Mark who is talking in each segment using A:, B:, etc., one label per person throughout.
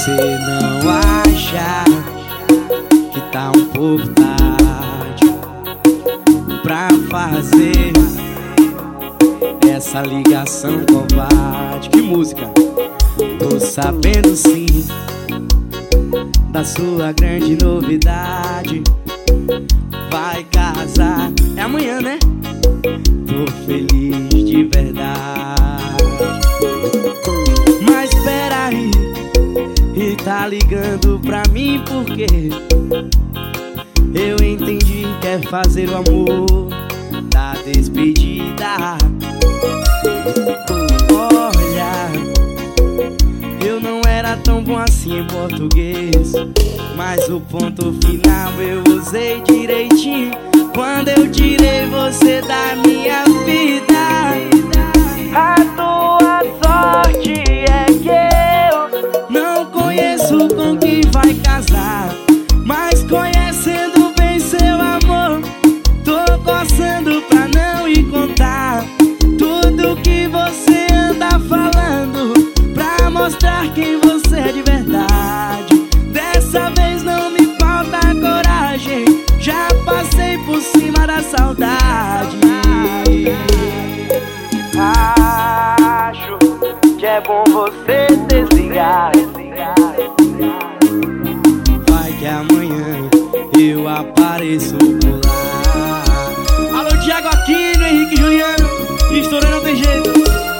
A: Você não acha que tá um pouco tarde pra fazer essa ligação covarde? Que música! Tô sabendo sim da sua grande novidade. Vai casar, é amanhã, né? Tô feliz de verdade. Mas peraí, e tá ligando pra mim porque eu entendi que é fazer o amor da despedida. Olha, eu não era tão bom assim em português, mas o ponto final eu usei direitinho quando eu tirei você da minha vida. A tua sorte é que eu não conheço com quem vai casar, mas conhecendo bem seu amor, tô coçando pra não ir contar tudo que você anda falando, pra mostrar quem você é de verdade. Dessa vez não me falta coragem, já passei por cima da saudade. Acho que é bom você desligar. Vai que amanhã eu apareço por lá. Alô, Thiago Aquino, Henrique Juliano, estourando não tem jeito.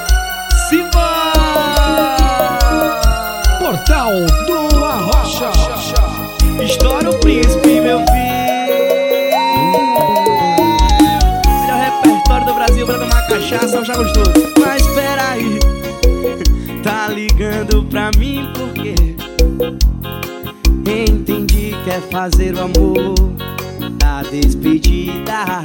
A: Simbora!
B: Portal do Arrocha.
A: Estoura o príncipe, meu filho. Melhor repertório do Brasil pra tomar cachaça, já gostou? Mas peraí, tá ligando pra mim porque entendi que é fazer o amor da despedida.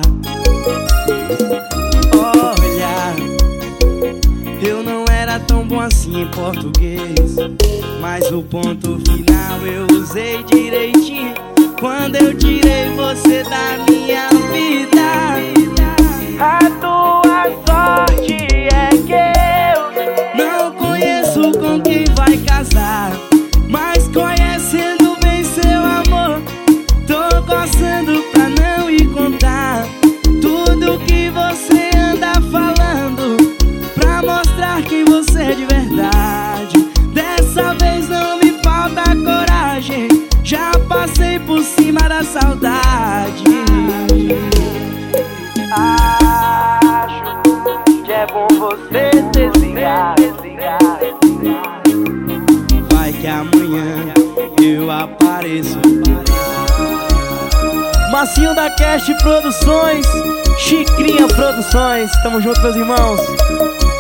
A: Olha, eu não era tão bom assim em português, mas o ponto final eu usei direitinho quando eu tirei você da minha vida. A tua sorte é que eu não conheço com quem vai casar, mas conhecendo bem seu amor, tô coçando pra não ir contar tudo que você anda falando, pra mostrar quem você é de verdade. Dessa vez não me falta coragem, já passei por cima da saudade. Acho que é bom você desligar. Vai que amanhã eu apareço. Massinho da Cast Produções, Chicrinha Produções, tamo junto, meus irmãos.